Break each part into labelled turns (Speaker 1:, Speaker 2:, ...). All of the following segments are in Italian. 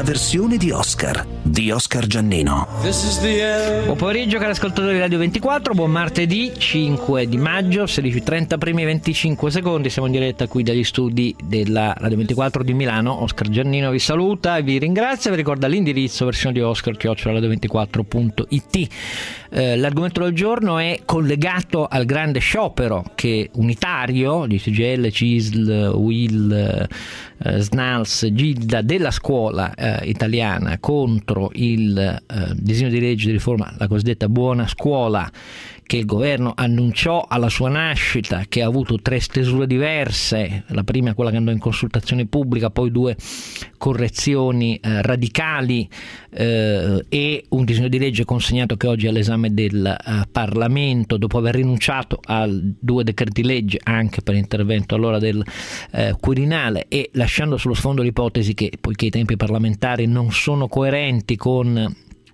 Speaker 1: versione di Oscar Giannino.
Speaker 2: Buon pomeriggio cari ascoltatori di Radio 24, buon martedì 5 di maggio, 16:30 primi 25 secondi, siamo in diretta qui dagli studi della Radio 24 di Milano. Oscar Giannino vi saluta e vi ringrazia, vi ricorda l'indirizzo versione di Oscar @radio24.it. L'argomento del giorno è collegato al grande sciopero che unitario di CGIL, CISL, UIL, SNALS, GILDA della scuola italiana contro il disegno di legge di riforma, la cosiddetta buona scuola, che il governo annunciò alla sua nascita, che ha avuto 3 stesure diverse, la prima quella che andò in consultazione pubblica, poi 2 correzioni radicali e un disegno di legge consegnato che oggi è all'esame del Parlamento dopo aver rinunciato a 2 decreti legge anche per intervento allora del Quirinale, e lasciando sullo sfondo l'ipotesi che, poiché i tempi parlamentari non sono coerenti con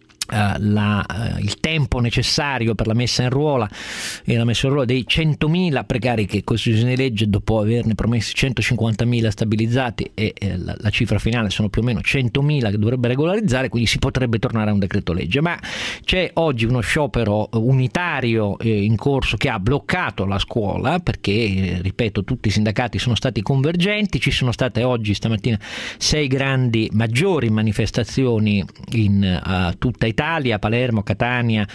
Speaker 2: il tempo necessario per la messa in ruolo dei 100.000 precari, che questo disegno di legge, dopo averne promessi 150.000 stabilizzati e la cifra finale sono più o meno 100.000 che dovrebbe regolarizzare, quindi si potrebbe tornare a un decreto legge. Ma c'è oggi uno sciopero unitario in corso che ha bloccato la scuola perché, ripeto, tutti i sindacati sono stati convergenti. Ci sono state oggi, stamattina, 6 maggiori manifestazioni in tutta Italia, Palermo, Catania,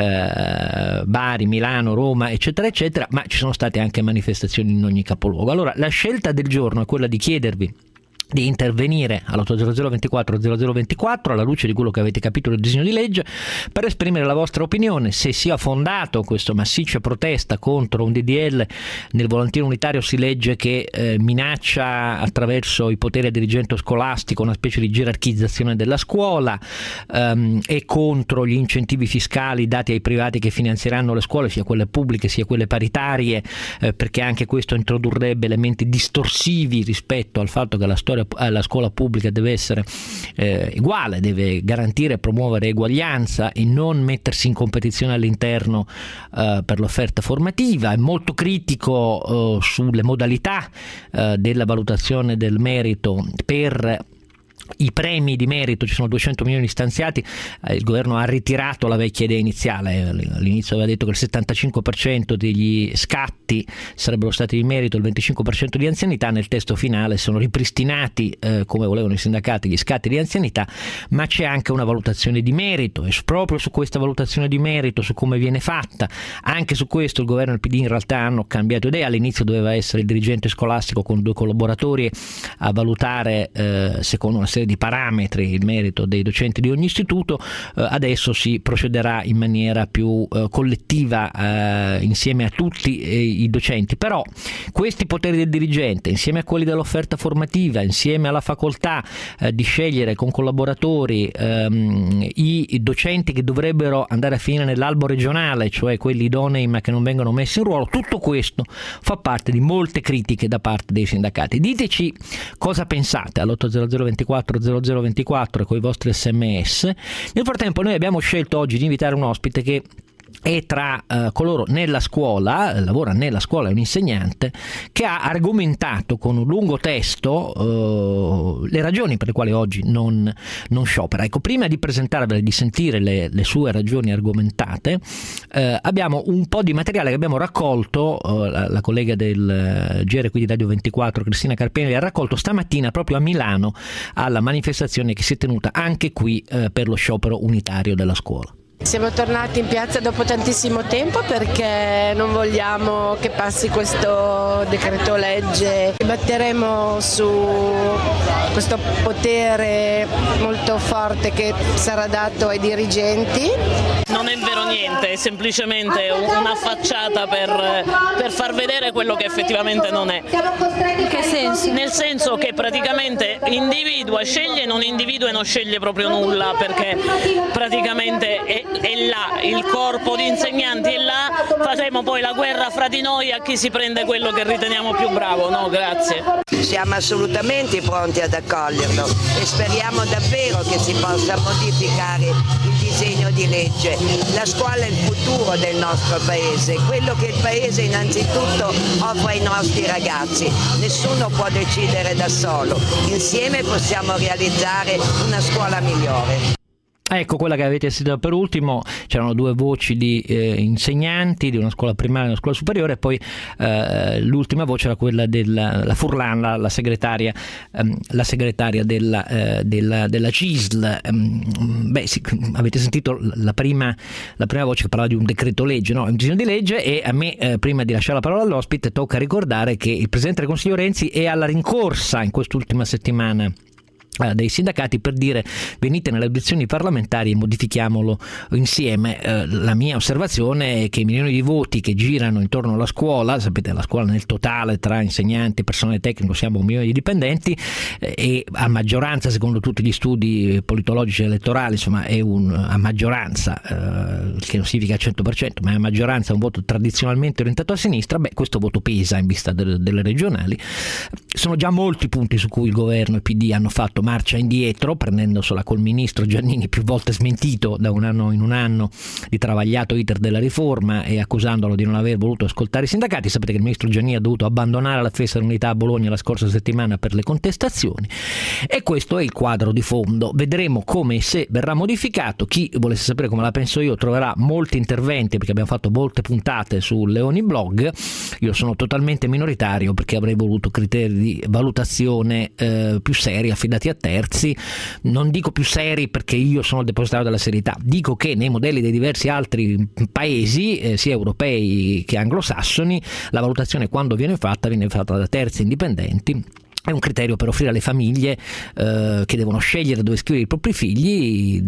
Speaker 2: Bari, Milano, Roma, eccetera eccetera, ma ci sono state anche manifestazioni in ogni capoluogo. Allora la scelta del giorno è quella di chiedervi di intervenire all'800 24 0024 alla luce di quello che avete capito del disegno di legge, per esprimere la vostra opinione se sia fondato questo massiccia protesta contro un DDL. Nel volantino unitario si legge che minaccia attraverso i poteri al dirigente scolastico una specie di gerarchizzazione della scuola, e contro gli incentivi fiscali dati ai privati che finanzieranno le scuole, sia quelle pubbliche sia quelle paritarie, perché anche questo introdurrebbe elementi distorsivi rispetto al fatto che la scuola pubblica deve essere uguale, deve garantire e promuovere eguaglianza e non mettersi in competizione all'interno per l'offerta formativa. È molto critico sulle modalità della valutazione del merito per i premi di merito. Ci sono 200 milioni stanziati, il governo ha ritirato la vecchia idea iniziale. All'inizio aveva detto che il 75% degli scatti sarebbero stati di merito, il 25% di anzianità. Nel testo finale sono ripristinati, come volevano i sindacati, gli scatti di anzianità, ma c'è anche una valutazione di merito, e proprio su questa valutazione di merito, su come viene fatta, anche su questo il governo e il PD in realtà hanno cambiato idea. All'inizio doveva essere il dirigente scolastico con 2 collaboratori a valutare secondo una serie di parametri il merito dei docenti di ogni istituto. Adesso si procederà in maniera più collettiva insieme a tutti i docenti, però questi poteri del dirigente insieme a quelli dell'offerta formativa, insieme alla facoltà di scegliere con collaboratori i docenti che dovrebbero andare a finire nell'albo regionale, cioè quelli idonei ma che non vengono messi in ruolo, tutto questo fa parte di molte critiche da parte dei sindacati. Diteci cosa pensate all'800 24 0024 con i vostri sms. Nel frattempo noi abbiamo scelto oggi di invitare un ospite che è tra coloro nella scuola, lavora nella scuola, è un insegnante che ha argomentato con un lungo testo le ragioni per le quali oggi non sciopera. Ecco, prima di presentarvele, di sentire le sue ragioni argomentate, abbiamo un po' di materiale che abbiamo raccolto, la collega del GR qui di Radio 24, Cristina Carpelli, ha raccolto stamattina proprio a Milano alla manifestazione che si è tenuta anche qui per lo sciopero unitario della scuola.
Speaker 3: Siamo tornati in piazza dopo tantissimo tempo perché non vogliamo che passi questo decreto legge. Batteremo su questo potere molto forte che sarà dato ai dirigenti.
Speaker 4: Non è vero niente, è semplicemente una facciata per far vedere quello che effettivamente non è.
Speaker 3: In che senso?
Speaker 4: Nel senso che praticamente individua, sceglie, non individua e non sceglie proprio nulla, perché praticamente è là, il corpo di insegnanti è là, faremo poi la guerra fra di noi a chi si prende quello che riteniamo più bravo. No, grazie.
Speaker 5: siamo assolutamente pronti ad accoglierlo e speriamo davvero che si possa modificare il disegno di legge. La scuola è il futuro del nostro paese, quello che il paese innanzitutto offre ai nostri ragazzi. Nessuno può decidere da solo, insieme possiamo realizzare una scuola migliore.
Speaker 2: Ecco quella che avete sentito per ultimo. C'erano due voci di insegnanti di una scuola primaria e una scuola superiore, e poi l'ultima voce era quella della Furlan, la segretaria della CISL. Avete sentito la prima voce che parlava di un decreto legge, no? Un disegno di legge, e a me prima di lasciare la parola all'ospite tocca ricordare che il Presidente del Consiglio Renzi è alla rincorsa in quest'ultima settimana dei sindacati per dire: venite nelle audizioni parlamentari e modifichiamolo insieme. La mia osservazione è che i milioni di voti che girano intorno alla scuola, sapete, la scuola nel totale tra insegnanti e personale tecnico siamo 1 milione di dipendenti, e a maggioranza, secondo tutti gli studi politologici elettorali, insomma è a maggioranza, che non significa 100%, ma è a maggioranza un voto tradizionalmente orientato a sinistra. Questo voto pesa in vista delle regionali. Sono già molti punti su cui il governo e PD hanno fatto marcia indietro, prendendosela col ministro Giannini, più volte smentito da un anno in un anno di travagliato iter della riforma e accusandolo di non aver voluto ascoltare i sindacati. Sapete che il ministro Giannini ha dovuto abbandonare la festa dell'unità a Bologna la scorsa settimana per le contestazioni, e questo è il quadro di fondo. Vedremo come, se verrà modificato. Chi volesse sapere come la penso io troverà molti interventi, perché abbiamo fatto molte puntate su Leoni Blog. Io sono totalmente minoritario perché avrei voluto criteri di valutazione più seri, affidati a terzi. Non dico più seri perché io sono il depositario della serietà, dico che nei modelli dei diversi altri paesi, sia europei che anglosassoni, la valutazione, quando viene fatta da terzi indipendenti. È un criterio per offrire alle famiglie che devono scegliere dove scrivere i propri figli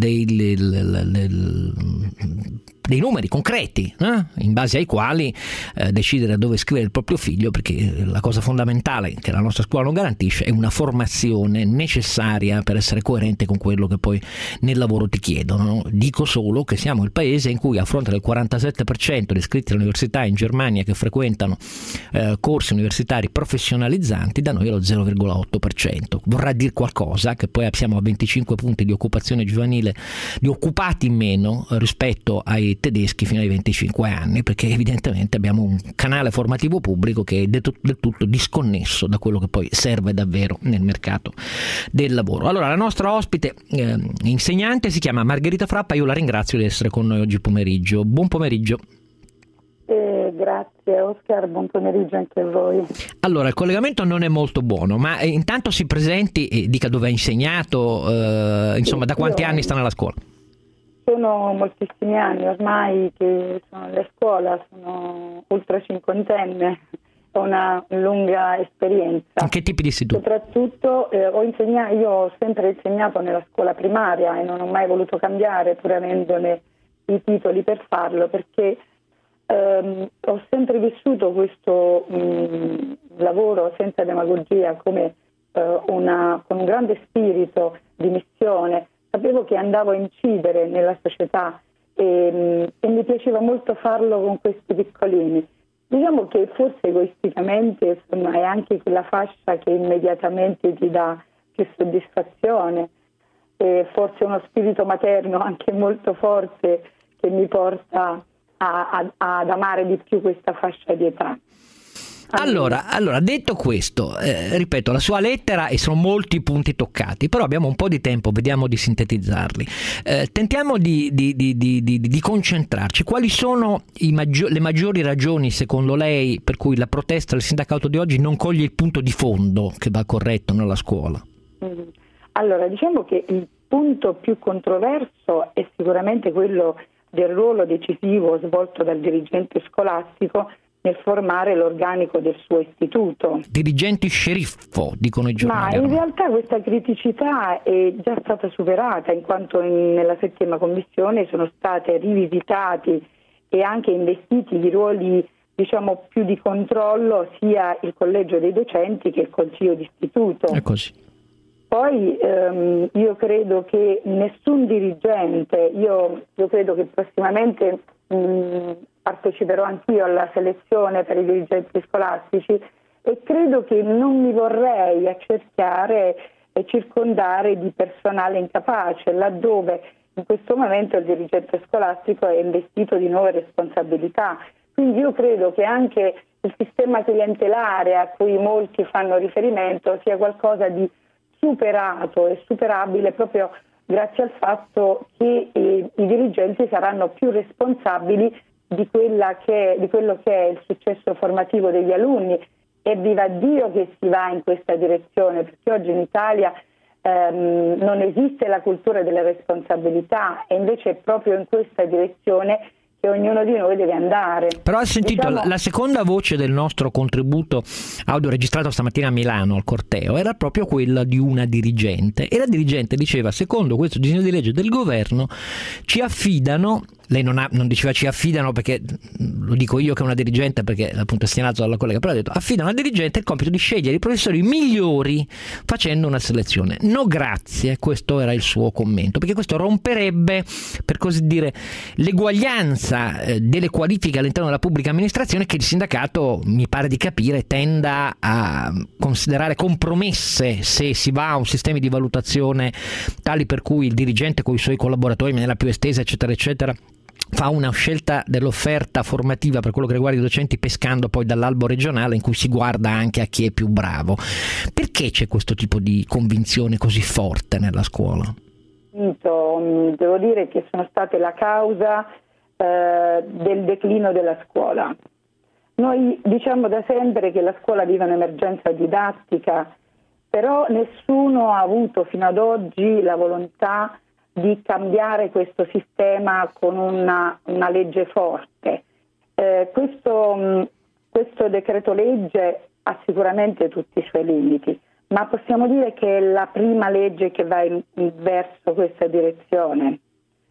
Speaker 2: dei numeri concreti, in base ai quali decidere dove scrivere il proprio figlio, perché la cosa fondamentale che la nostra scuola non garantisce è una formazione necessaria per essere coerente con quello che poi nel lavoro ti chiedono. Dico solo che siamo il paese in cui, a fronte del 47% di iscritti all'università in Germania che frequentano corsi universitari professionalizzanti, da noi è lo 0,8%. Vorrà dire qualcosa che poi siamo a 25 punti di occupazione giovanile, di occupati in meno rispetto ai tedeschi fino ai 25 anni, perché evidentemente abbiamo un canale formativo pubblico che è del tutto disconnesso da quello che poi serve davvero nel mercato del lavoro. Allora, la nostra ospite insegnante si chiama Margherita Frappa. Io la ringrazio di essere con noi oggi pomeriggio. Buon pomeriggio.
Speaker 6: Grazie Oscar, buon pomeriggio anche a voi.
Speaker 2: Allora, il collegamento non è molto buono, ma intanto si presenti e dica dove ha insegnato, insomma, da quanti anni sta nella scuola?
Speaker 6: Sono moltissimi anni ormai che sono alla scuola, sono ultra cinquantenne, ho una lunga esperienza.
Speaker 2: In che tipi di istituti?
Speaker 6: Soprattutto io ho sempre insegnato nella scuola primaria e non ho mai voluto cambiare, pur avendone i titoli per farlo, perché ho sempre vissuto questo lavoro senza demagogia come con un grande spirito di missione. Sapevo che andavo a incidere nella società e mi piaceva molto farlo con questi piccolini. Diciamo che forse egoisticamente, insomma, è anche quella fascia che immediatamente ti dà più soddisfazione, e forse uno spirito materno anche molto forte che mi porta ad amare di più questa fascia di età.
Speaker 2: Allora, detto questo, ripeto, la sua lettera, e sono molti punti toccati, però abbiamo un po' di tempo, vediamo di sintetizzarli. Tentiamo di concentrarci. Quali sono le maggiori ragioni, secondo lei, per cui la protesta del sindacato di oggi non coglie il punto di fondo che va corretto nella scuola?
Speaker 6: Allora, diciamo che il punto più controverso è sicuramente quello del ruolo decisivo svolto dal dirigente scolastico nel formare l'organico del suo istituto.
Speaker 2: Dirigenti sceriffo, dicono i giornali.
Speaker 6: Ma in realtà questa criticità è già stata superata, in quanto nella 7ª commissione sono state rivisitati e anche investiti i ruoli, diciamo, più di controllo, sia il collegio dei docenti che il consiglio d'istituto.
Speaker 2: È così.
Speaker 6: Poi io credo che nessun dirigente, io credo che prossimamente parteciperò anch'io alla selezione per i dirigenti scolastici, e credo che non mi vorrei accerchiare e circondare di personale incapace, laddove in questo momento il dirigente scolastico è investito di nuove responsabilità. Quindi io credo che anche il sistema clientelare a cui molti fanno riferimento sia qualcosa di superato e superabile proprio grazie al fatto che i dirigenti saranno più responsabili di quello che è il successo formativo degli alunni, e viva Dio che si va in questa direzione, perché oggi in Italia non esiste la cultura delle responsabilità, e invece è proprio in questa direzione che ognuno di noi deve andare.
Speaker 2: Però ha sentito la seconda voce del nostro contributo audio registrato stamattina a Milano al corteo era proprio quella di una dirigente, e la dirigente diceva: secondo questo disegno di legge del governo ci affidano, lei non diceva ci affidano perché lo dico io che è una dirigente, perché appunto è segnalato dalla collega, però ha detto affidano alla dirigente il compito di scegliere i professori migliori facendo una selezione. No grazie, questo era il suo commento, perché questo romperebbe, per così dire, l'eguaglianza delle qualifiche all'interno della pubblica amministrazione, che il sindacato, mi pare di capire, tenda a considerare compromesse se si va a un sistema di valutazione tali per cui il dirigente con i suoi collaboratori in maniera più estesa eccetera eccetera fa una scelta dell'offerta formativa per quello che riguarda i docenti, pescando poi dall'albo regionale in cui si guarda anche a chi è più bravo. Perché c'è questo tipo di convinzione così forte nella scuola?
Speaker 6: Devo dire che sono state la causa del declino della scuola. Noi diciamo da sempre che la scuola vive un'emergenza didattica, però nessuno ha avuto fino ad oggi la volontà di cambiare questo sistema con una legge forte. Questo decreto legge ha sicuramente tutti i suoi limiti, ma possiamo dire che è la prima legge che va verso questa direzione.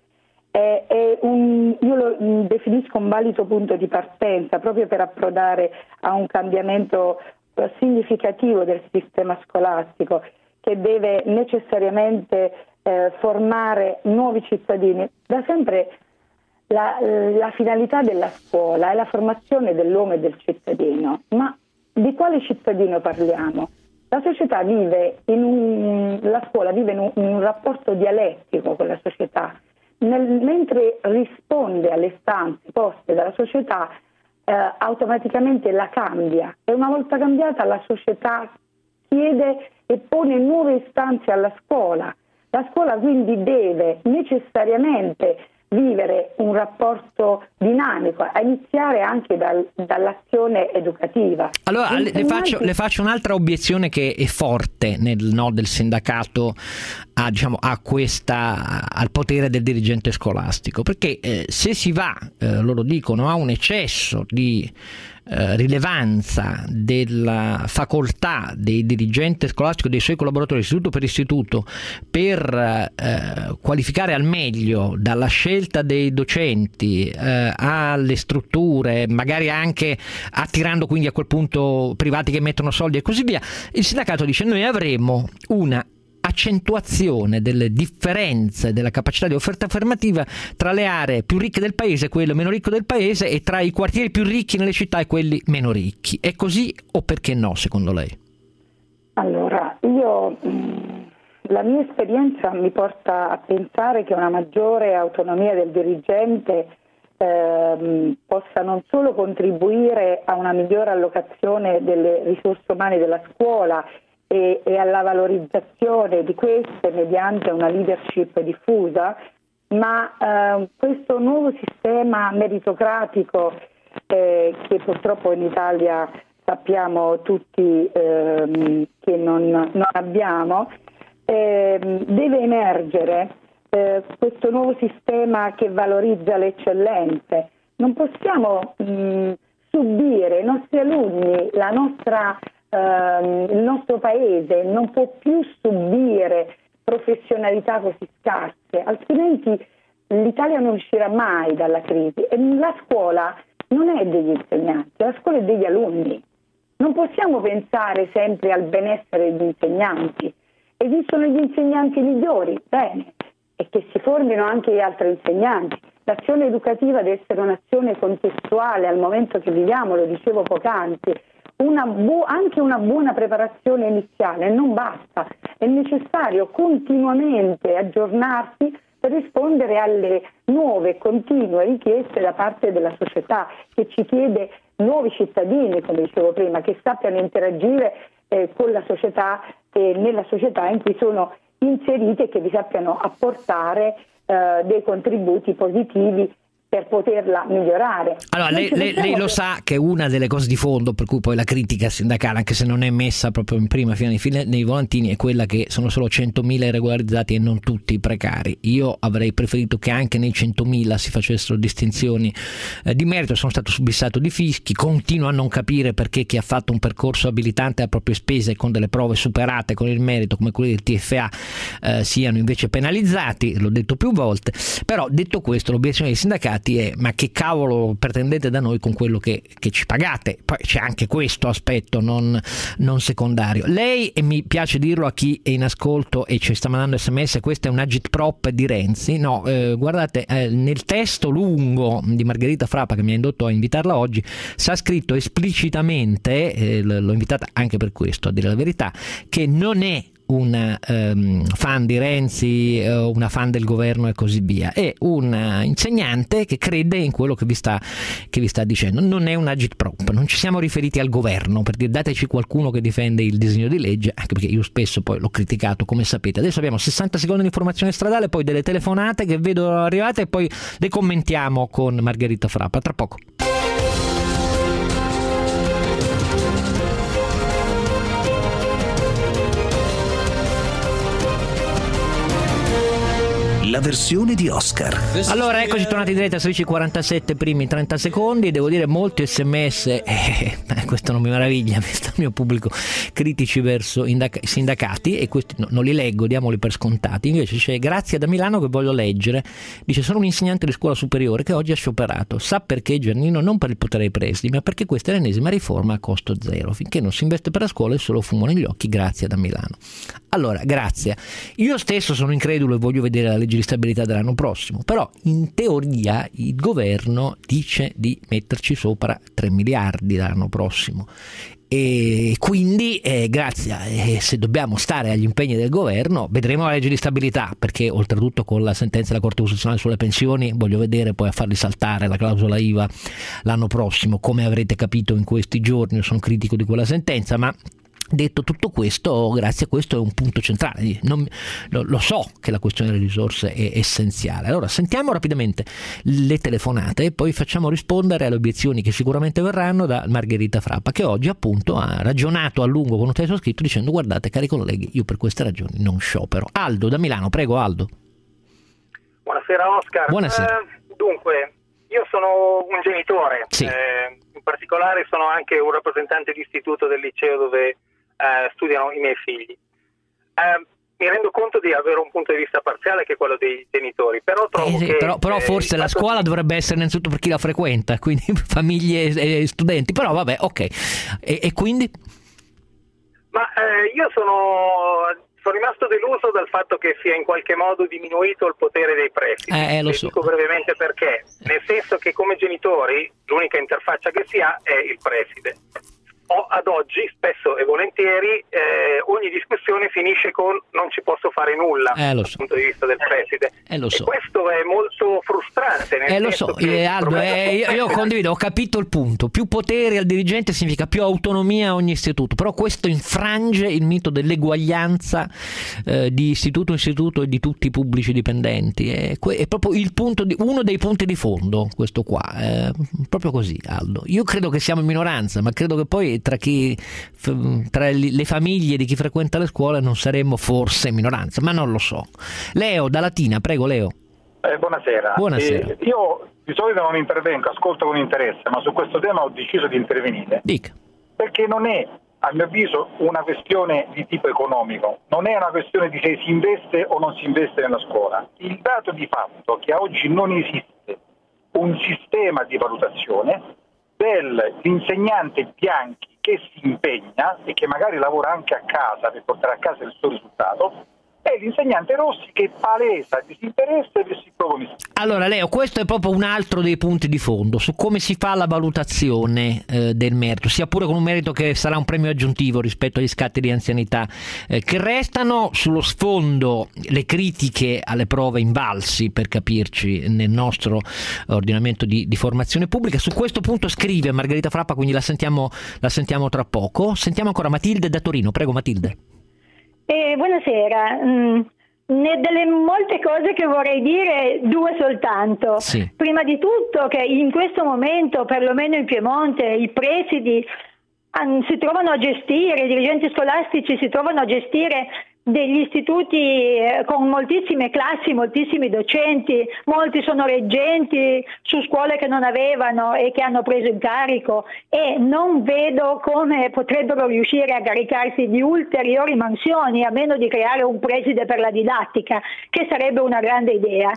Speaker 6: Io lo definisco un valido punto di partenza proprio per approdare a un cambiamento significativo del sistema scolastico, che deve necessariamente formare nuovi cittadini. Da sempre la finalità della scuola è la formazione dell'uomo e del cittadino, ma di quale cittadino parliamo? La società vive la scuola vive in un rapporto dialettico con la società. Mentre risponde alle istanze poste dalla società, automaticamente la cambia, e una volta cambiata la società chiede e pone nuove istanze alla scuola. La scuola quindi deve necessariamente vivere un rapporto dinamico, a iniziare anche dall'azione educativa.
Speaker 2: Allora le faccio un'altra obiezione che è forte nel no del sindacato al potere del dirigente scolastico, perché se si va, loro dicono, a un eccesso di rilevanza della facoltà del dirigente scolastico e dei suoi collaboratori istituto per istituto per qualificare al meglio, dalla scelta dei docenti alle strutture, magari anche attirando quindi a quel punto privati che mettono soldi e così via, il sindacato dice: noi avremo una accentuazione delle differenze della capacità di offerta formativa tra le aree più ricche del paese e quello meno ricco del paese, e tra i quartieri più ricchi nelle città e quelli meno ricchi. È così o perché no, secondo lei?
Speaker 6: Allora, la mia esperienza mi porta a pensare che una maggiore autonomia del dirigente possa non solo contribuire a una migliore allocazione delle risorse umane della scuola e alla valorizzazione di queste mediante una leadership diffusa, ma questo nuovo sistema meritocratico che purtroppo in Italia sappiamo tutti che non abbiamo, deve emergere questo nuovo sistema che valorizza le eccellenze. Non possiamo subire, i nostri alunni, il nostro paese non può più subire professionalità così scarse, altrimenti l'Italia non uscirà mai dalla crisi. E la scuola non è degli insegnanti, la scuola è degli alunni. Non possiamo pensare sempre al benessere degli insegnanti. Esistono gli insegnanti migliori, bene, e che si formino anche gli altri insegnanti. L'azione educativa deve essere un'azione contestuale al momento che viviamo, lo dicevo poc'anzi. anche una buona preparazione iniziale non basta, è necessario continuamente aggiornarsi per rispondere alle nuove e continue richieste da parte della società, che ci chiede nuovi cittadini, come dicevo prima, che sappiano interagire con la società e nella società in cui sono inseriti e che vi sappiano apportare dei contributi positivi per poterla migliorare.
Speaker 2: Allora, lei lo sa che una delle cose di fondo per cui poi la critica sindacale, anche se non è messa proprio in prima fila nei volantini, è quella che sono solo 100.000 irregolarizzati e non tutti precari. Io avrei preferito che anche nei 100.000 si facessero distinzioni di merito. Sono stato subissato di fischi, continuo a non capire perché chi ha fatto un percorso abilitante a proprie spese con delle prove superate con il merito come quelli del TFA siano invece penalizzati, l'ho detto più volte. Però detto questo, l'obiezione dei sindacati è: ma che cavolo pretendete da noi con quello che ci pagate? Poi c'è anche questo aspetto non secondario. Lei, e mi piace dirlo a chi è in ascolto e ci sta mandando sms, questa è un agitprop di Renzi. No, guardate, nel testo lungo di Margherita Frappa, che mi ha indotto a invitarla oggi, sta scritto esplicitamente, l'ho invitata anche per questo, a dire la verità, che non è una fan di Renzi, una fan del governo e così via, è un insegnante che crede in quello che vi sta dicendo. Non è un agitprop, non ci siamo riferiti al governo per dire dateci qualcuno che difende il disegno di legge, anche perché io spesso poi l'ho criticato, come sapete. Adesso abbiamo 60 secondi di informazione stradale, poi delle telefonate che vedo arrivate e poi le commentiamo con Margherita Frappa tra poco.
Speaker 1: La versione di Oscar.
Speaker 2: Allora, eccoci tornati in diretta a 16:47, primi 30 secondi. Devo dire molti sms, questo non mi meraviglia, visto il mio pubblico, critici verso sindacati, e questi non li leggo, diamoli per scontati. Invece c'è Grazia da Milano che voglio leggere. Dice: sono un insegnante di scuola superiore che oggi ha scioperato. Sa perché, Giannino? Non per il potere ai presidi, ma perché questa è l'ennesima riforma a costo zero. Finché non si investe per la scuola è solo fumo negli occhi. Grazia da Milano. Allora, Grazia, io stesso sono incredulo e voglio vedere la legge di stabilità dell'anno prossimo, però in teoria il governo dice di metterci sopra 3 miliardi l'anno prossimo, e quindi grazie, se dobbiamo stare agli impegni del governo vedremo la legge di stabilità, perché oltretutto con la sentenza della Corte Costituzionale sulle pensioni voglio vedere poi a farli saltare la clausola IVA l'anno prossimo. Come avrete capito in questi giorni io sono critico di quella sentenza, ma detto tutto questo, grazie a questo è un punto centrale. Lo so che la questione delle risorse è essenziale. Allora sentiamo rapidamente le telefonate e poi facciamo rispondere alle obiezioni che sicuramente verranno da Margherita Frappa, che oggi appunto ha ragionato a lungo con un testo scritto dicendo: guardate cari colleghi, io per queste ragioni non sciopero. Aldo da Milano, prego Aldo.
Speaker 7: Buonasera Oscar.
Speaker 2: Buonasera.
Speaker 7: Dunque, io sono un genitore,
Speaker 2: sì.
Speaker 7: In particolare sono anche un rappresentante di istituto del liceo dove studiano i miei figli. Mi rendo conto di avere un punto di vista parziale, che è quello dei genitori, però trovo
Speaker 2: sì,
Speaker 7: che
Speaker 2: però forse la scuola dovrebbe essere innanzitutto per chi la frequenta, quindi famiglie e studenti, però vabbè, ok. E quindi?
Speaker 7: Ma io sono rimasto deluso dal fatto che sia in qualche modo diminuito il potere dei presidi.
Speaker 2: Lo so.
Speaker 7: Dico brevemente perché, nel senso che come genitori l'unica interfaccia che si ha è il preside. Ad oggi, spesso e volentieri, ogni discussione finisce con non ci posso fare nulla dal punto di vista del preside.
Speaker 2: Lo so.
Speaker 7: E questo è molto frustrante.
Speaker 2: Lo so, Aldo, io condivido, ho capito il punto. Più potere al dirigente significa più autonomia a ogni istituto, però questo infrange il mito dell'eguaglianza di istituto in istituto e di tutti i pubblici dipendenti. È proprio uno dei punti di fondo, questo qua. Proprio così, Aldo. Io credo che siamo in minoranza, ma credo che poi tra le famiglie di chi frequenta le scuole non saremmo forse in minoranza, ma non lo so. Leo da Latina, prego Leo.
Speaker 8: Buonasera.
Speaker 2: Buonasera.
Speaker 8: Io di solito non intervengo, ascolto con interesse, ma su questo tema ho deciso di intervenire.
Speaker 2: Dica.
Speaker 8: Perché non è, a mio avviso, una questione di tipo economico, non è una questione di se si investe o non si investe nella scuola. Il dato di fatto è che oggi non esiste un sistema di valutazione dell'insegnante Bianchi che si impegna e che magari lavora anche a casa per portare a casa il suo risultato, è l'insegnante Rossi che palesa disinteresse e si propone.
Speaker 2: Allora Leo, questo è proprio un altro dei punti di fondo su come si fa la valutazione del merito, sia pure con un merito che sarà un premio aggiuntivo rispetto agli scatti di anzianità, che restano sullo sfondo le critiche alle prove invalsi, per capirci, nel nostro ordinamento di formazione pubblica. Su questo punto scrive Margherita Frappa, quindi la sentiamo tra poco. Sentiamo ancora Matilde da Torino. Prego Matilde.
Speaker 9: Buonasera. Delle molte cose che vorrei dire, due soltanto.
Speaker 2: Sì.
Speaker 9: Prima di tutto che in questo momento, perlomeno in Piemonte, i presidi si trovano a gestire, i dirigenti scolastici si trovano a gestire degli istituti con moltissime classi, moltissimi docenti, molti sono reggenti su scuole che non avevano e che hanno preso in carico, e non vedo come potrebbero riuscire a caricarsi di ulteriori mansioni a meno di creare un preside per la didattica, che sarebbe una grande idea.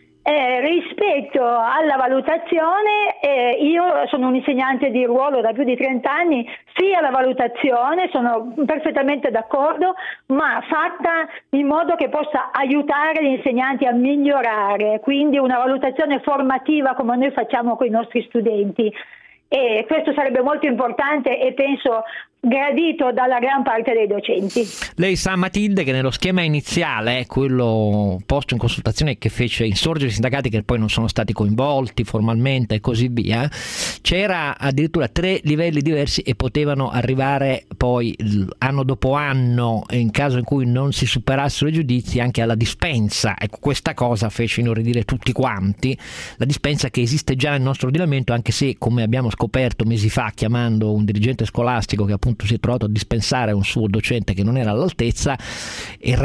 Speaker 9: Rispetto alla valutazione, io sono un insegnante di ruolo da più di 30 anni, sì alla valutazione, sono perfettamente d'accordo, ma fatta in modo che possa aiutare gli insegnanti a migliorare, quindi una valutazione formativa come noi facciamo con i nostri studenti. E questo sarebbe molto importante e penso gradito dalla gran parte dei docenti.
Speaker 2: Lei sa, Matilde, che nello schema iniziale, quello posto in consultazione che fece insorgere i sindacati che poi non sono stati coinvolti formalmente e così via, c'era addirittura 3 livelli diversi e potevano arrivare poi anno dopo anno, in caso in cui non si superassero i giudizi, anche alla dispensa. Ecco, questa cosa fece inorridire tutti quanti, la dispensa che esiste già nel nostro ordinamento, anche se, come abbiamo scoperto mesi fa chiamando un dirigente scolastico che appunto si è trovato a dispensare un suo docente che non era all'altezza, è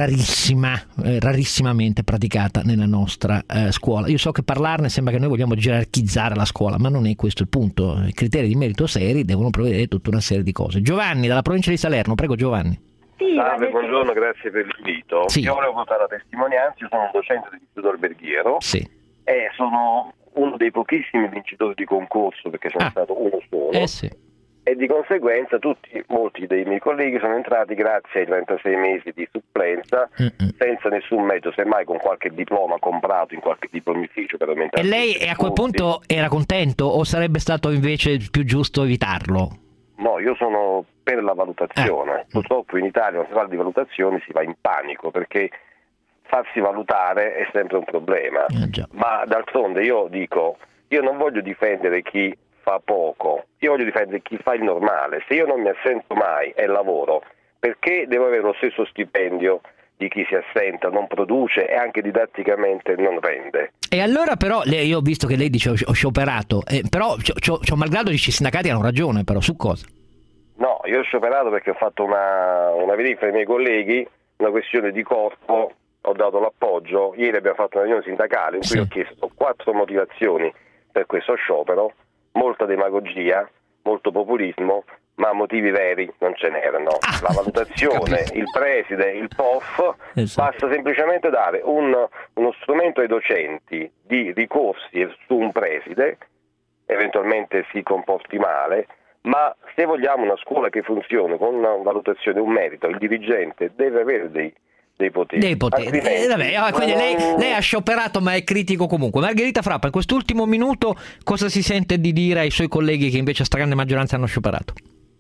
Speaker 2: rarissimamente praticata nella nostra scuola. Io so che parlarne sembra che noi vogliamo gerarchizzare la scuola, ma non è questo il punto. I criteri di merito seri devono prevedere tutta una serie di cose. Giovanni dalla provincia di Salerno, prego Giovanni.
Speaker 10: Salve, buongiorno, grazie per l'invito.
Speaker 2: Sì.
Speaker 10: Io volevo portare la testimonianza, io sono un docente dell'istituto alberghiero,
Speaker 2: Sì.
Speaker 10: E sono uno dei pochissimi vincitori di concorso, perché sono stato uno solo.
Speaker 2: Sì.
Speaker 10: E di conseguenza molti dei miei colleghi sono entrati grazie ai 36 mesi di supplenza, senza nessun mezzo, semmai con qualche diploma comprato in qualche diplomificio per aumentare.
Speaker 2: E lei a quel punto era contento o sarebbe stato invece più giusto evitarlo?
Speaker 10: No, io sono per la valutazione. Purtroppo in Italia quando si parla di valutazione si va in panico, perché farsi valutare è sempre un problema. Ma d'altronde io non voglio difendere chi fa poco, io voglio difendere chi fa il normale. Se io non mi assento mai e lavoro, perché devo avere lo stesso stipendio di chi si assenta, non produce e anche didatticamente non rende?
Speaker 2: E allora però, io ho visto che lei dice ho scioperato, però malgrado dice i sindacati hanno ragione, però su cosa?
Speaker 10: No, io ho scioperato perché ho fatto una verifica dei miei colleghi, una questione di corpo, ho dato l'appoggio. Ieri abbiamo fatto una riunione sindacale in cui ho chiesto 4 motivazioni per questo sciopero, molta demagogia, molto populismo, ma motivi veri non ce n'erano. La valutazione, il preside, il POF, basta semplicemente dare uno strumento ai docenti di ricorsi su un preside, eventualmente si comporti male, ma se vogliamo una scuola che funzioni con una valutazione, un merito, il dirigente deve avere dei poteri.
Speaker 2: Quindi lei ha scioperato ma è critico comunque. Margherita Frappa, in quest'ultimo minuto cosa si sente di dire ai suoi colleghi che invece a stragrande maggioranza hanno scioperato?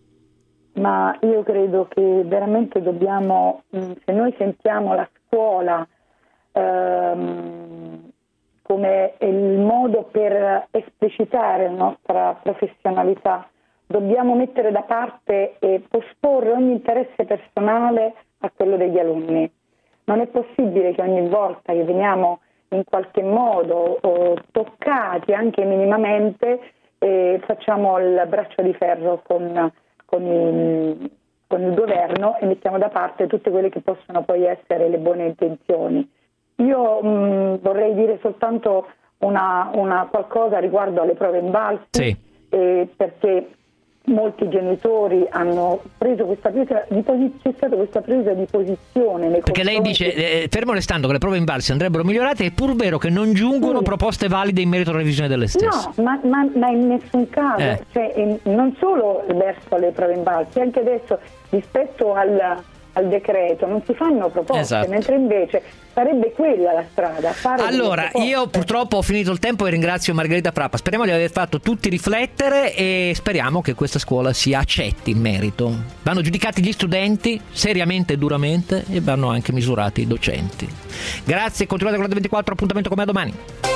Speaker 6: Ma io credo che veramente dobbiamo, se noi sentiamo la scuola come il modo per esplicitare la nostra professionalità, dobbiamo mettere da parte e posporre ogni interesse personale a quello degli alunni. Non è possibile che ogni volta che veniamo in qualche modo toccati anche minimamente facciamo il braccio di ferro con il governo e mettiamo da parte tutte quelle che possono poi essere le buone intenzioni. Io vorrei dire soltanto una qualcosa riguardo alle prove invalsi, perché molti genitori hanno preso questa presa di posizione, c'è stata questa presa di posizione
Speaker 2: perché lei dice fermo restando che le prove invalse andrebbero migliorate, è pur vero che non giungono proposte valide in merito alla revisione delle stesse.
Speaker 6: No, ma in nessun caso, cioè, non solo verso le prove invalse, anche adesso rispetto al al decreto, non si fanno proposte,
Speaker 2: esatto.
Speaker 6: Mentre invece sarebbe quella la strada.
Speaker 2: Allora, io purtroppo ho finito il tempo e ringrazio Margherita Frappa. Speriamo di aver fatto tutti riflettere e speriamo che questa scuola si accetti il merito. Vanno giudicati gli studenti seriamente e duramente e vanno anche misurati i docenti. Grazie, continuate con la 24, appuntamento con me domani.